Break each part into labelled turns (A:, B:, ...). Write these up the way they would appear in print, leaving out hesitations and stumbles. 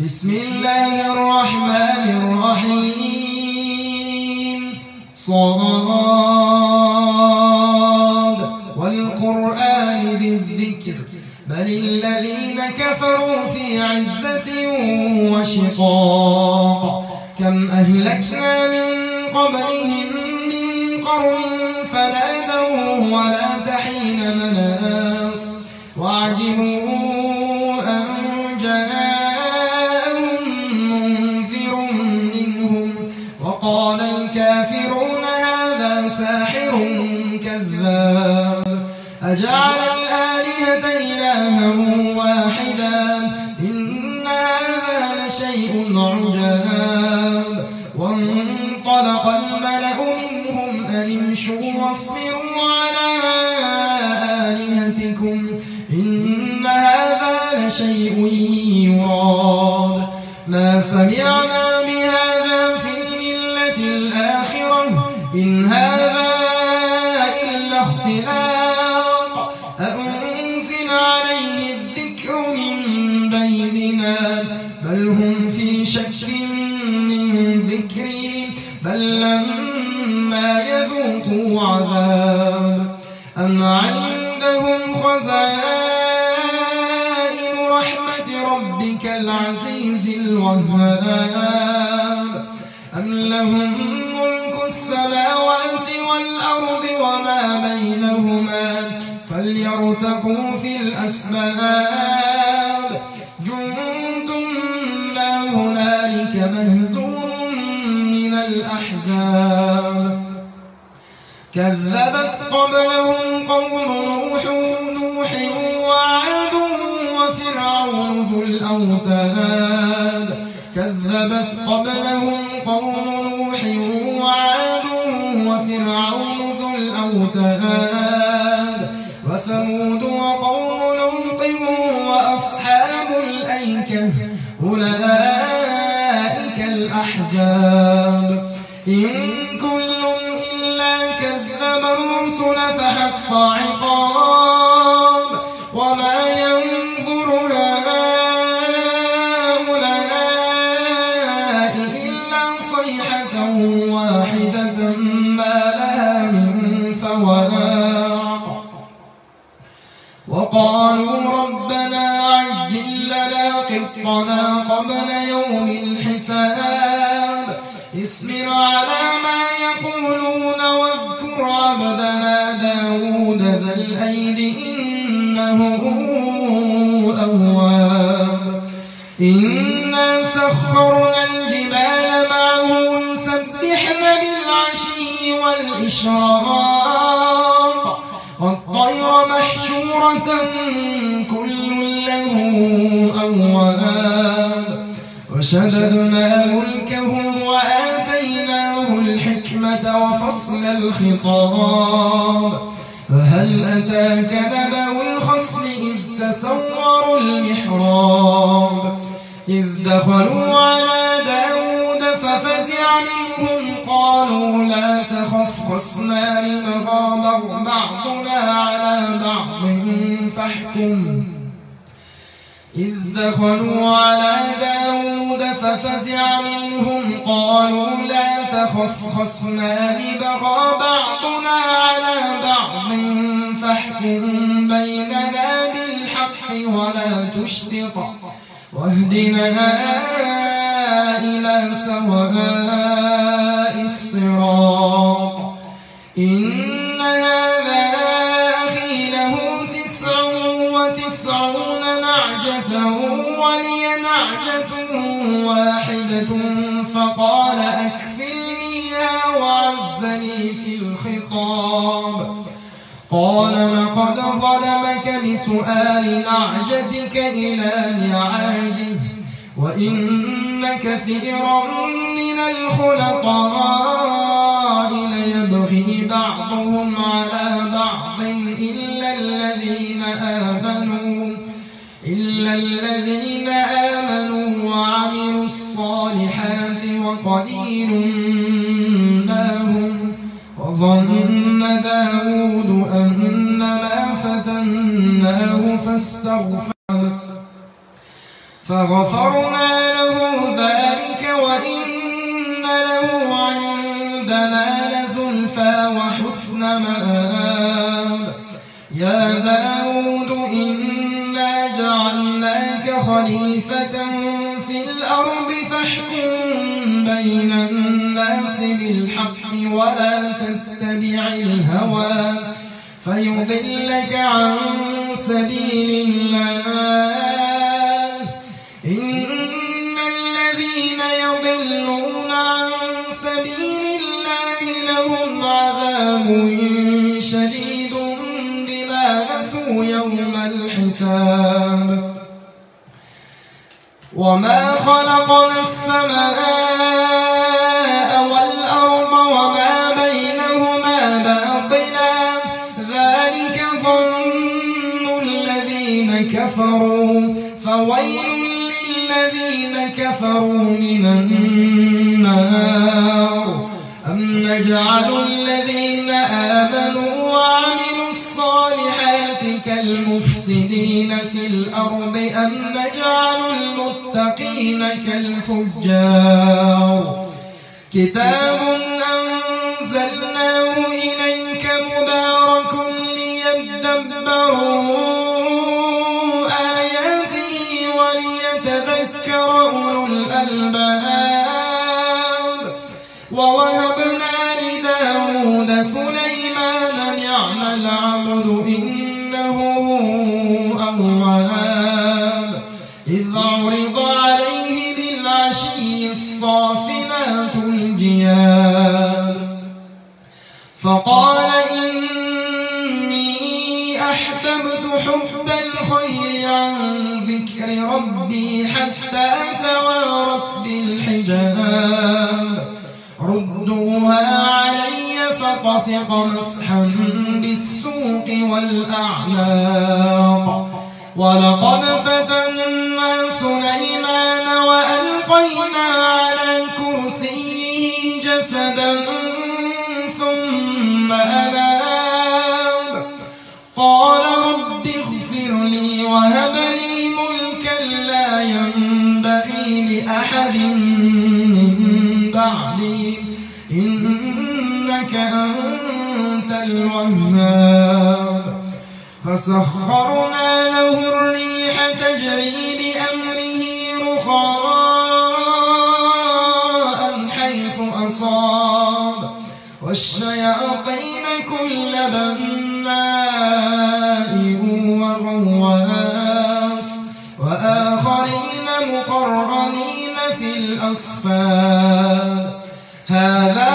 A: بسم الله الرحمن الرحيم صاد والقرآن ذي الذكر بل الذين كفروا في عزة وشقاق كم أهلكنا من قبلهم من قرن فنادوا ولا تحين مناص وعجبوا أن جاءهم منذر منهم وقال الكافرون هذا ساحر كذاب أجعل الآلهة إلها واحدا إن هذا لشيء عجاب وانطلق الملأ منهم أن امشوا واصبروا على آلهتكم إن هذا لشيء يراد ما سمعنا بهذا في الملة الآخرة إن هذا إلا اختلاق أأنزل عليه الذكر من بيننا بل هم في شك من ذكري بل لما يذوقوا عذاب أم عندهم خزائن رحمة ربك العزيز الوهاب أم لهم ملك السماوات والأرض وما بينهما فليرتقوا في الأسباب جند ما هنالك مهزوم من الأحزاب كذبت قبلهم قوم نوح وعاد وفرعون ذو الأوتاد كذبت قبلهم قوم نوح وعاد وفرعون ذو الأوتاد وثمود وقوم لوط وأصحاب الأيكة أولئك الأحزاب إن كل إلا كذب الرسل فحق عقاب وما ينظر هؤلاء إلا صيحة واحدة ما لها من فواق وقالوا ربنا عجل لنا قطنا قبل يوم الحساب اصبر على ما يقولون واذكر عبدنا داود ذا الأيد إنه أواب إنا سخرنا الجبال معه يسبحن بالعشي والإشراق والطير محشورة كل له أواب وشددنا ملكه وآتيناه الحكمة وفصل الخطاب فهل أتاك نبأ الخصم إذ تسوروا المحراب إذ دخلوا على داود ففزع منهم قالوا لا تخف خصمان بغى بعضنا على بعض فاحكم إذ دخلوا على داود ففزع منهم قالوا لا تخف خصمان بغى بعضنا على بعض فاحكم بيننا بالحق ولا تشطط واهدنا إلى سواء الصراط إن هذا أخي له 99 نعجة ولي نعجة واحدة فقال أكفلنيها وعزني في الخطاب قال لقد ظلمك بسؤال نعجتك إلى نعاجه وإن كثيرا من الخلطاء ليبغي بعضهم على بعض إلا الذين آمنوا وعملوا الصالحات وقليل ما هم وظن داود أنما فتناه فاستغفر فغفرنا له ذلك وإن له عندنا لزلفى وحسن مآب. يا داود إنا جعلناك خليفة في الأرض فاحكم بين الناس بالحق ولا تتبع الهوى فيضلك عن سبيل الله. إن الذين يضلون عن سبيل الله لهم عذاب شديد بما نسوا يوم الحساب. وما خلقنا السماء والأرض وما بينهما باطلا ذلك ظن الذين كفروا فويل للذين كفروا من النار. أم نجعل الذين آمنوا وعملوا الصالحات كالمفسدين في الأرض أم نجعل المتقين كالفجار. كتاب أنزلناه إليك مبارك ليدبروا آياته وليتذكر أولو الألباب. ووهبنا لداود سليمان نعم العبد إنه أواب. إذ عرض عليه بالعشي الصافنات الجياد فقال إني أحببت حب الخير عن ذكر ربي حتى توارت بالحجاب. ردوها علي فطفق مسحا بالسوق والأعناق. ولقد فتنا سليمان وألقينا على كرسيه جسدا ثم أناب. قال رب اغفر لي وهب لي ملكا لا ينبغي لأحد من بعدي إنك أنت الوهاب. فسخرنا له الريح تجري بأمره رخاء حيث أصاب والشياطين كل بناء وغواص وآخرين مقرنين في الأصفاد. هذا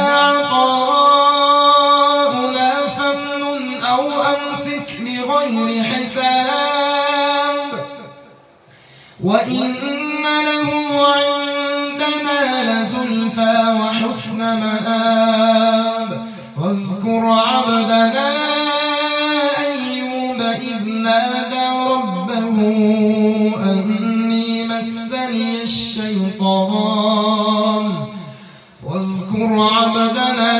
A: عطاؤنا فامنن أو أمسك بغير حساب. وإن له عندنا لزلفى وحسن مآب. واذكر عبدنا أيوب إذ نادى ربه أني مسني الشيطان. واذكر عبدنا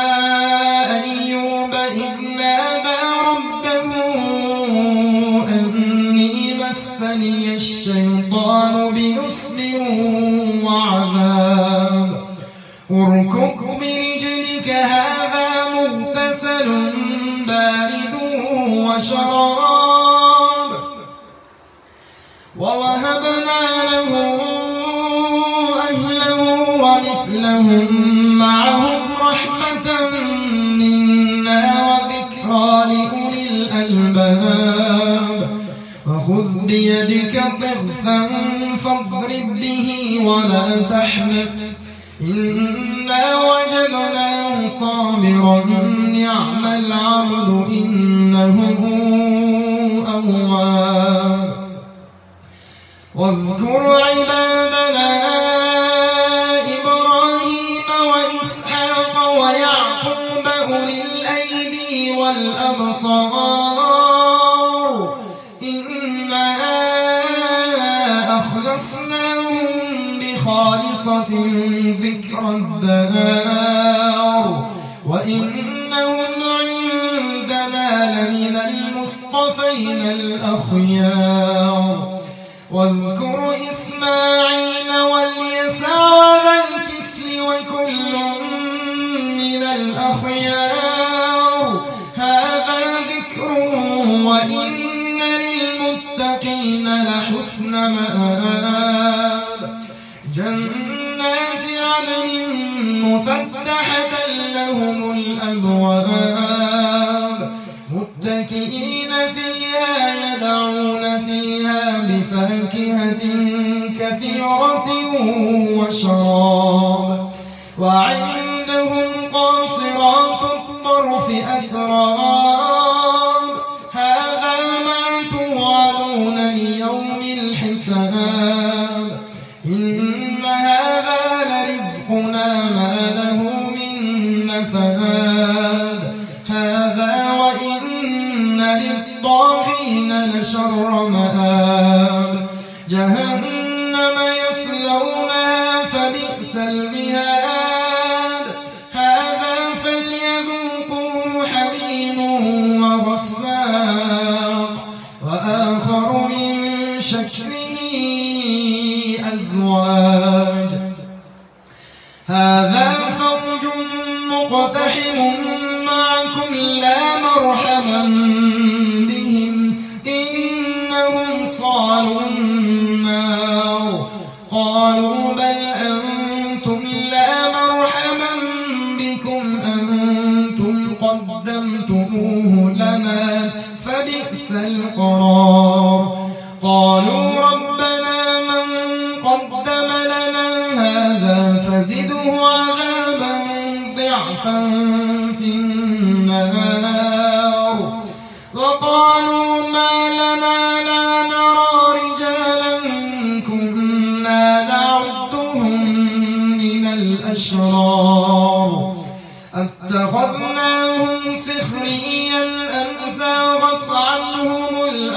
A: أيوب إذ نادى ربه أني مسني الشيطان بنصب وعذاب. اركض برجلك هذا مغتسل بارد وشراب. ووهبنا له أهله ومثلهم معهم رحمة منا وذكرى لأولي الألباب. وخذ بيدك ضغثا فاضرب به ولا تحنث إنا وجدناه صابرا نعم العبد إنه أواب. واذكر عبادنا إبراهيم وإسحاق ويعقوب أولي الأيدي والأبصار إنا أخلصناهم بخالصة ذكر الدار وإنهم عندنا لمن المصطفين الأخيار. واذكر إسماعيل واليسع وذا الكفل وكل من الأخيار هذا ذكر وإن للمتقين لحسن مآب جنات عدن مفتحة لهم الأبواب متكئين فيها يدعون فيها بفاكهة كثيرة وشراب وعندهم قاصرات الطرف أتراب هذا ما توعدون ليوم الحساب إن هذا لرزقنا ما له من نفاد هذا وإن للطاغين لشر مآب جهنم يصلونها فبئس المهاد هذا فليذوقوه حميم وغساق وآخر من شكله أزواج هذا فوج مقتحم معكم لا مرحبا بهم إنهم صالوا النار قالوا بل أنتم لا مرحبا بكم أنتم قدمتموه لنا فبئس القرار قالوا ربنا من قدم لنا هذا فزده عذابا ضعفا في النار وقالوا ما لنا لا نرى رجالا كنا نعدهم من الأشرار اتخذناهم سخريا أم زاغت عنهم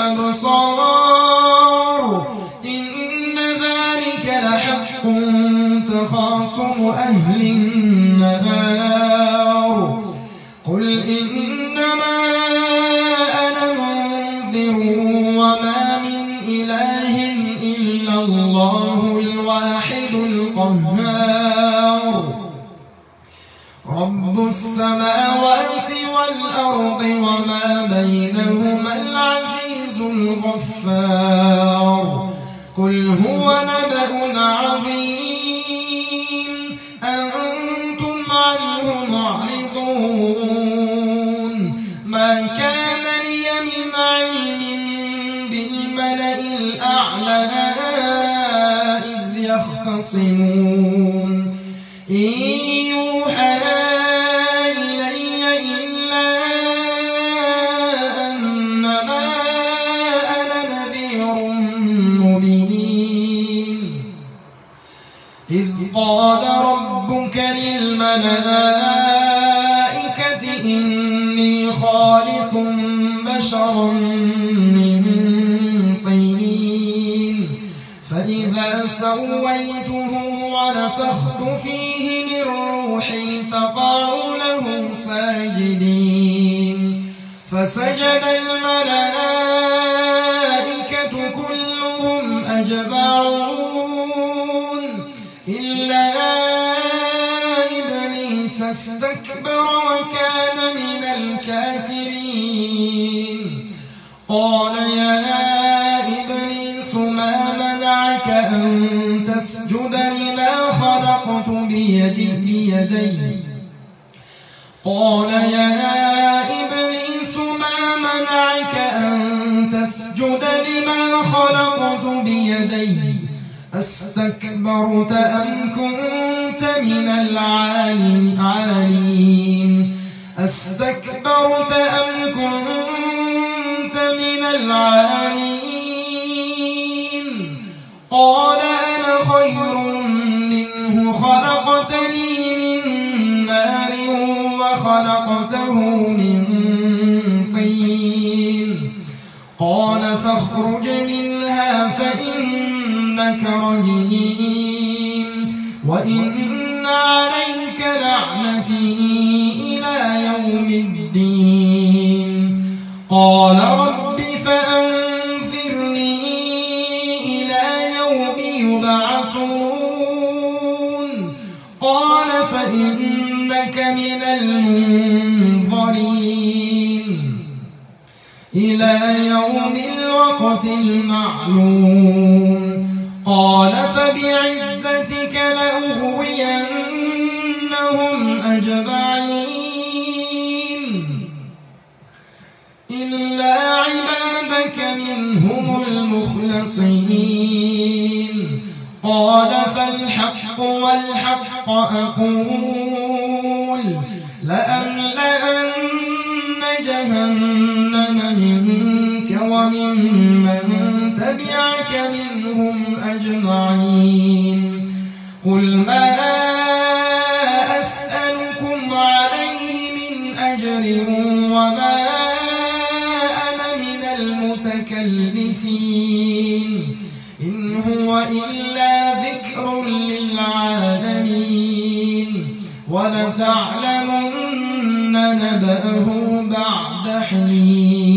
A: الأبصار إن ذلك لحق تخاصم أهل النار قل إنما أنا منذر وما من إله إلا الله الواحد القهار رب السماوات والأرض وما بينهما العزيز الغفار قل هو نبأ عظيم أنتم عنه معرضون ما كان لي من علم بالملأ الأعلى إذ يختصمون إن يوحى إلي إلا أنما أنا نذير مبين إذ قال ربك للملائكة إني خالق بشرا من طين فإذا سويته ونفخت فيه من روحي فقعوا له ساجدين فسجد الملائكة كلهم أجمعون إلا إبليس استكبر وكان من الكافرين قال يا إبليس ما منعك أن تسجد لما خلقت بيدي قال يا إبليس ما منعك أن تسجد لما خلقت بيدي أستكبرت أم كنت من العالين أستكبرت أم كنت من العالين قال أنا خير منه خلقتني من نار وخلقته من طين قال فاخرج منها فإنك رجيم وإن عليك لعنتي إلى يوم الدين قال رب فأنذرني إلى الوقت المعلوم قال فبعزتك لأغوينهم أجمعين إلا عبادك منهم المخلصين قال فالحق والحق أقول لأملأن جهنم منك وممن تبعك منهم أجمعين قل ما أسألكم عليه من أجر وما أنا من المتكلفين إن هو إلا ذكر للعالمين ولتعلمن نبأه بعد حين